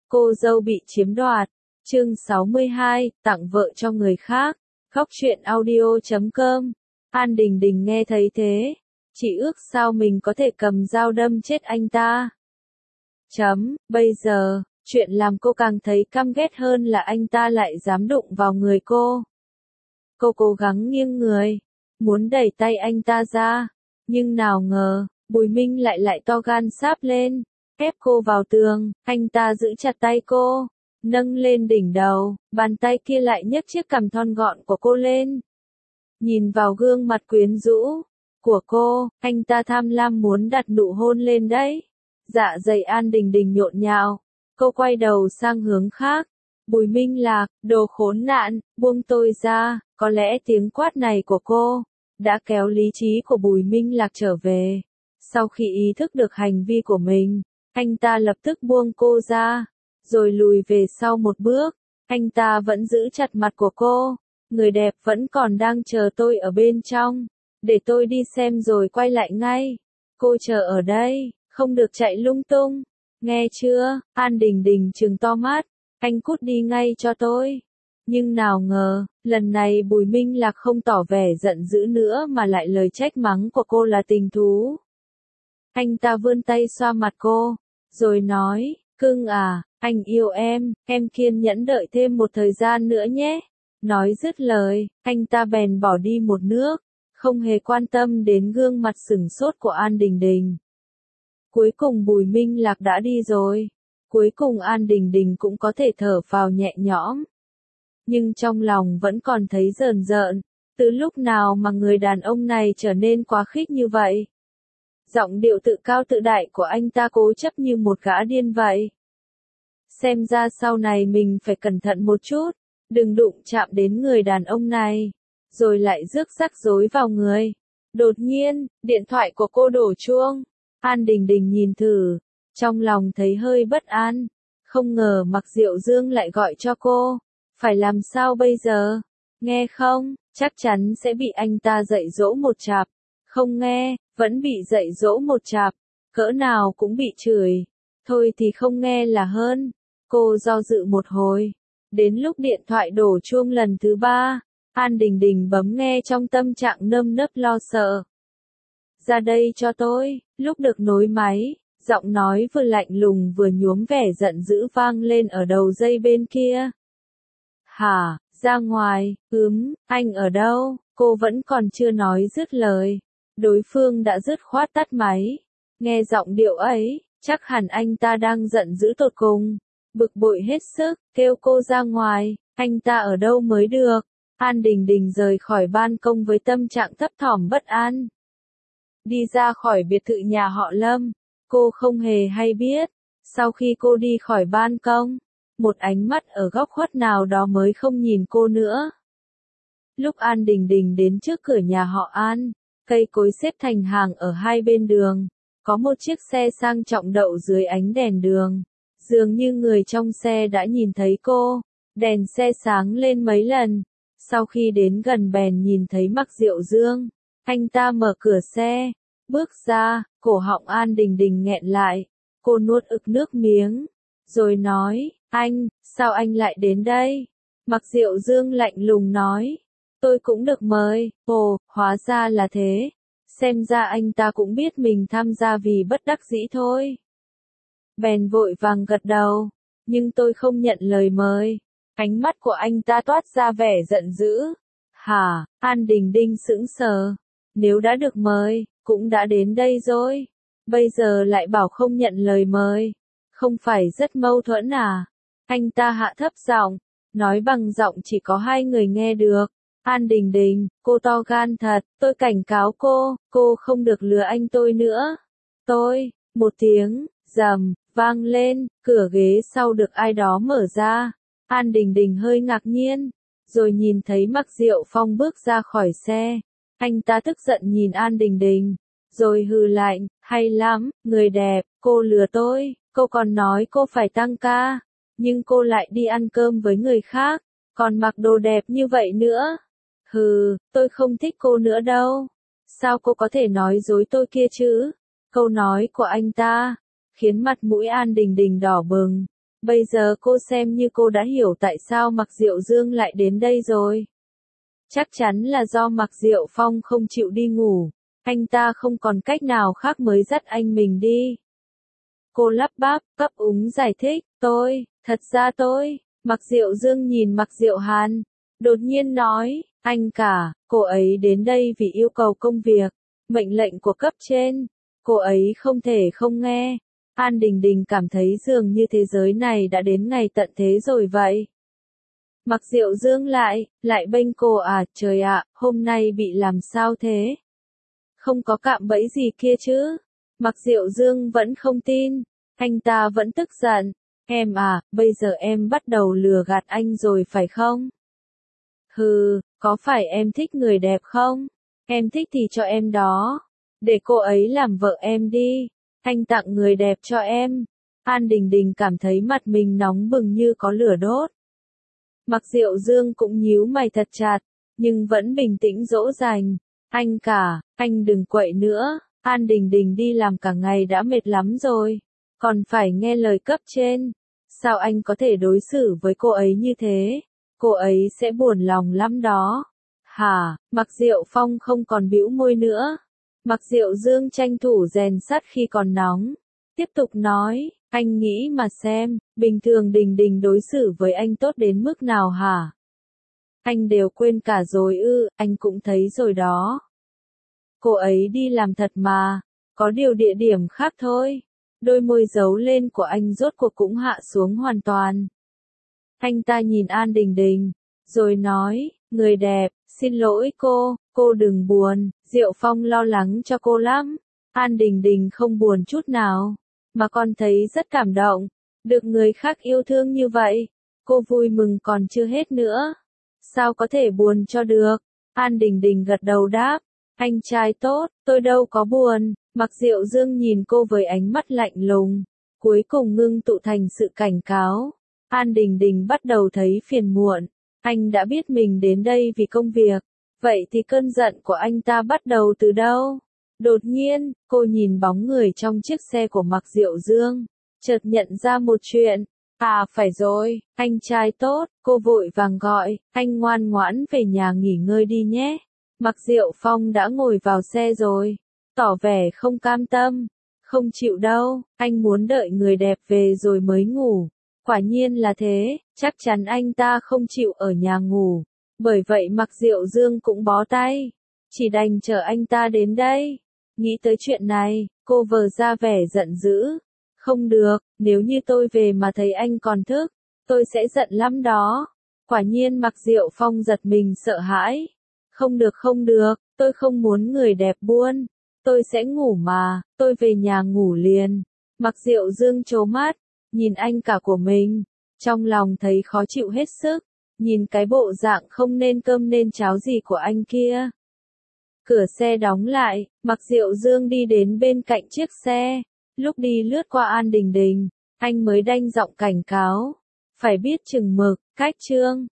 Cô dâu bị chiếm đoạt. Chương 62, tặng vợ cho người khác. Góc truyện audio.com. An Đình Đình nghe thấy thế, chỉ ước sao mình có thể cầm dao đâm chết anh ta. Bây giờ, chuyện làm cô càng thấy căm ghét hơn là anh ta lại dám đụng vào người cô. Cô cố gắng nghiêng người, muốn đẩy tay anh ta ra, nhưng nào ngờ, Bùi Minh lại to gan sáp lên, ép cô vào tường. Anh ta giữ chặt tay cô, nâng lên đỉnh đầu, bàn tay kia lại nhấc chiếc cằm thon gọn của cô lên. Nhìn vào gương mặt quyến rũ của cô, anh ta tham lam muốn đặt nụ hôn lên đấy. Dạ dày An Đình Đình nhộn nhạo, cô quay đầu sang hướng khác. Bùi Minh Lạc, đồ khốn nạn, buông tôi ra. Có lẽ tiếng quát này của cô đã kéo lý trí của Bùi Minh Lạc trở về. Sau khi ý thức được hành vi của mình, anh ta lập tức buông cô ra, rồi lùi về sau một bước. Anh ta vẫn giữ chặt mặt của cô. Người đẹp vẫn còn đang chờ tôi ở bên trong. Để tôi đi xem rồi quay lại ngay. Cô chờ ở đây, không được chạy lung tung. Nghe chưa? An Đình Đình trừng to mắt. Anh cút đi ngay cho tôi. Nhưng nào ngờ, lần này Bùi Minh Lạc không tỏ vẻ giận dữ nữa mà lại lời trách mắng của cô là tình thú. Anh ta vươn tay xoa mặt cô, rồi nói, cưng à, anh yêu em kiên nhẫn đợi thêm một thời gian nữa nhé. Nói dứt lời, anh ta bèn bỏ đi một nước, không hề quan tâm đến gương mặt sửng sốt của An Đình Đình. Cuối cùng Bùi Minh Lạc đã đi rồi. Cuối cùng An Đình Đình cũng có thể thở phào nhẹ nhõm. Nhưng trong lòng vẫn còn thấy rờn rợn. Từ lúc nào mà người đàn ông này trở nên quá khích như vậy? Giọng điệu tự cao tự đại của anh ta cố chấp như một gã điên vậy. Xem ra sau này mình phải cẩn thận một chút, đừng đụng chạm đến người đàn ông này, rồi lại rước rắc rối vào người. Đột nhiên, điện thoại của cô đổ chuông. An Đình Đình nhìn thử, trong lòng thấy hơi bất an. Không ngờ Mạc Diệu Dương lại gọi cho cô. Phải làm sao bây giờ? Nghe không? Chắc chắn sẽ bị anh ta dạy dỗ một chạp. Không nghe, vẫn bị dạy dỗ một chạp. Cỡ nào cũng bị chửi. Thôi thì không nghe là hơn. Cô do dự một hồi. Đến lúc điện thoại đổ chuông lần thứ 3, An Đình Đình bấm nghe trong tâm trạng nơm nớp lo sợ. Ra đây cho tôi. Lúc được nối máy, giọng nói vừa lạnh lùng vừa nhuốm vẻ giận dữ vang lên ở đầu dây bên kia. Hả, ra ngoài, anh ở đâu? Cô vẫn còn chưa nói dứt lời. Đối phương đã dứt khoát tắt máy. Nghe giọng điệu ấy, chắc hẳn anh ta đang giận dữ tột cùng. Bực bội hết sức, kêu cô ra ngoài. Anh ta ở đâu mới được? An Đình Đình rời khỏi ban công với tâm trạng thấp thỏm bất an. Đi ra khỏi biệt thự nhà họ Lâm, cô không hề hay biết. Sau khi cô đi khỏi ban công, một ánh mắt ở góc khuất nào đó mới không nhìn cô nữa. Lúc An Đình Đình đến trước cửa nhà họ An, cây cối xếp thành hàng ở hai bên đường. Có một chiếc xe sang trọng đậu dưới ánh đèn đường. Dường như người trong xe đã nhìn thấy cô. Đèn xe sáng lên mấy lần. Sau khi đến gần bèn nhìn thấy Mạc Diệu Dương. Anh ta mở cửa xe, bước ra, cổ họng An Đình Đình nghẹn lại. Cô nuốt ực nước miếng, rồi nói, anh, sao anh lại đến đây? Mạc Diệu Dương lạnh lùng nói, tôi cũng được mời. Ồ, hóa ra là thế. Xem ra anh ta cũng biết mình tham gia vì bất đắc dĩ thôi. Bèn vội vàng gật đầu, nhưng tôi không nhận lời mời. Ánh mắt của anh ta toát ra vẻ giận dữ. Hả? An Đình Đình sững sờ. Nếu đã được mời, cũng đã đến đây rồi. Bây giờ lại bảo không nhận lời mời. Không phải rất mâu thuẫn à? Anh ta hạ thấp giọng, nói bằng giọng chỉ có hai người nghe được. An Đình Đình, cô to gan thật, tôi cảnh cáo cô không được lừa anh tôi nữa. Một tiếng, rầm, vang lên, cửa ghế sau được ai đó mở ra. An Đình Đình hơi ngạc nhiên, rồi nhìn thấy Mạc Diệu Phong bước ra khỏi xe. Anh ta tức giận nhìn An Đình Đình, rồi hừ lạnh, hay lắm, người đẹp, cô lừa tôi, cô còn nói cô phải tăng ca, nhưng cô lại đi ăn cơm với người khác, còn mặc đồ đẹp như vậy nữa. Hừ, tôi không thích cô nữa đâu. Sao cô có thể nói dối tôi kia chứ? Câu nói của anh ta khiến mặt mũi An Đình Đình đỏ bừng. Bây giờ cô xem như cô đã hiểu tại sao Mạc Diệu Dương lại đến đây rồi. Chắc chắn là do Mạc Diệu Phong không chịu đi ngủ, anh ta không còn cách nào khác mới dắt anh mình đi. Cô lắp bắp, ấp úng giải thích, thật ra tôi, Mạc Diệu Dương nhìn Mạc Diệu Hàn, đột nhiên nói, anh cả, cô ấy đến đây vì yêu cầu công việc, mệnh lệnh của cấp trên, cô ấy không thể không nghe. An Đình Đình cảm thấy dường như thế giới này đã đến ngày tận thế rồi vậy. Mạc Diệu Dương lại bênh cô à, trời ạ, hôm nay bị làm sao thế? Không có cạm bẫy gì kia chứ? Mạc Diệu Dương vẫn không tin, anh ta vẫn tức giận, em à, bây giờ em bắt đầu lừa gạt anh rồi phải không? Hừ, có phải em thích người đẹp không? Em thích thì cho em đó, để cô ấy làm vợ em đi, anh tặng người đẹp cho em. An Đình Đình cảm thấy mặt mình nóng bừng như có lửa đốt. Mạc Diệu Dương cũng nhíu mày thật chặt, nhưng vẫn bình tĩnh dỗ dành. Anh cả, anh đừng quậy nữa, An Đình Đình đi làm cả ngày đã mệt lắm rồi, còn phải nghe lời cấp trên. Sao anh có thể đối xử với cô ấy như thế? Cô ấy sẽ buồn lòng lắm đó. Hả, Mạc Diệu Phong không còn bĩu môi nữa. Mạc Diệu Dương tranh thủ rèn sắt khi còn nóng. Tiếp tục nói, anh nghĩ mà xem, bình thường Đình Đình đối xử với anh tốt đến mức nào hả? Anh đều quên cả rồi ư, anh cũng thấy rồi đó. Cô ấy đi làm thật mà, có điều địa điểm khác thôi. Đôi môi giấu lên của anh rốt cuộc cũng hạ xuống hoàn toàn. Anh ta nhìn An Đình Đình, rồi nói, người đẹp, xin lỗi cô đừng buồn, Diệu Phong lo lắng cho cô lắm. An Đình Đình không buồn chút nào, mà còn thấy rất cảm động, được người khác yêu thương như vậy. Cô vui mừng còn chưa hết nữa. Sao có thể buồn cho được? An Đình Đình gật đầu đáp, anh trai tốt, tôi đâu có buồn. Mạc Diệu Dương nhìn cô với ánh mắt lạnh lùng, cuối cùng ngưng tụ thành sự cảnh cáo. An Đình Đình bắt đầu thấy phiền muộn, anh đã biết mình đến đây vì công việc, vậy thì cơn giận của anh ta bắt đầu từ đâu? Đột nhiên, cô nhìn bóng người trong chiếc xe của Mạc Diệu Dương, chợt nhận ra một chuyện. À phải rồi, anh trai tốt, cô vội vàng gọi, anh ngoan ngoãn về nhà nghỉ ngơi đi nhé. Mạc Diệu Phong đã ngồi vào xe rồi, tỏ vẻ không cam tâm, không chịu đâu, anh muốn đợi người đẹp về rồi mới ngủ. Quả nhiên là thế, chắc chắn anh ta không chịu ở nhà ngủ, bởi vậy Mạc Diệu Dương cũng bó tay, chỉ đành chờ anh ta đến đây. Nghĩ tới chuyện này, cô vờ ra vẻ giận dữ. Không được, nếu như tôi về mà thấy anh còn thức, tôi sẽ giận lắm đó. Quả nhiên Mạc Diệu Phong giật mình sợ hãi. Không được, tôi không muốn người đẹp buôn. Tôi sẽ ngủ mà, tôi về nhà ngủ liền. Mạc Diệu Dương trố mắt, nhìn anh cả của mình, trong lòng thấy khó chịu hết sức, nhìn cái bộ dạng không nên cơm nên cháo gì của anh kia. Cửa xe đóng lại, Mạc Diệu Dương đi đến bên cạnh chiếc xe. Lúc đi lướt qua An Đình Đình, anh mới đanh giọng cảnh cáo. Phải biết chừng mực, cách chương.